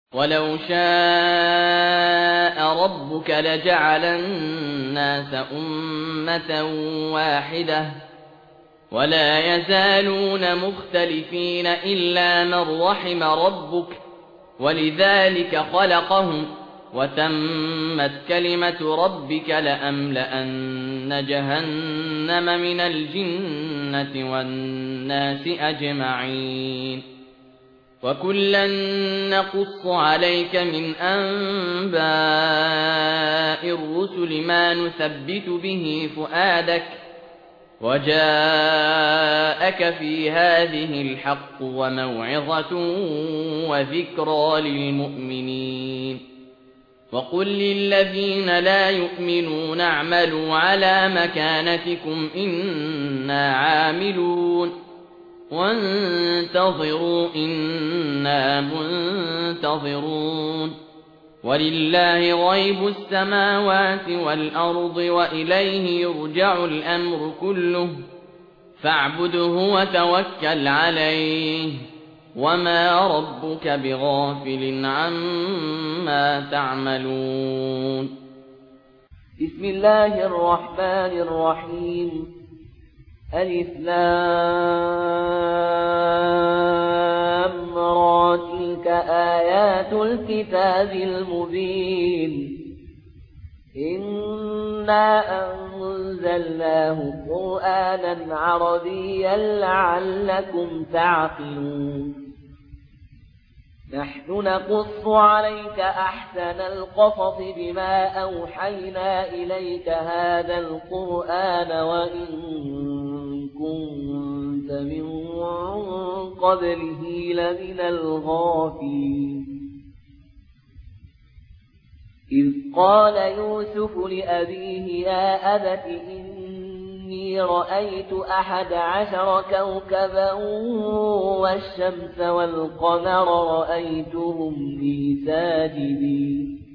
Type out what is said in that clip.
ولو شاء ربك لجعل الناس أمة واحدة ولا يزالون مختلفين إلا من رحم ربك ولذلك خلقهم وتمت كلمة ربك لأملأن جهنم من الجنة والناس أجمعين وكلا نقص عليك من أنباء الرسل ما نثبت به فؤادك وجاءك في هذه الحق وموعظة وذكرى للمؤمنين وقل للذين لا يؤمنون اعملوا على مكانتكم إنا عاملون وانتظروا إنا منتظرون ولله غيب السماوات والأرض وإليه يرجع الأمر كله فاعبده وتوكل عليه وما ربك بغافل عما تعملون. بسم الله الرحمن الرحيم. ألف لام را تلك آيات الكتاب المبين إنا أنزلناه قرآنا عربيا لعلكم تعقلون. نحن نقص عليك أحسن القصص بما أوحينا إليك هذا القرآن وإن كنت من قبله لمن الغافلين. إذ قال يوسف لأبيه يا أبت إني رأيت 11 كوكبا والشمس والقمر رأيتهم لي ساجدين.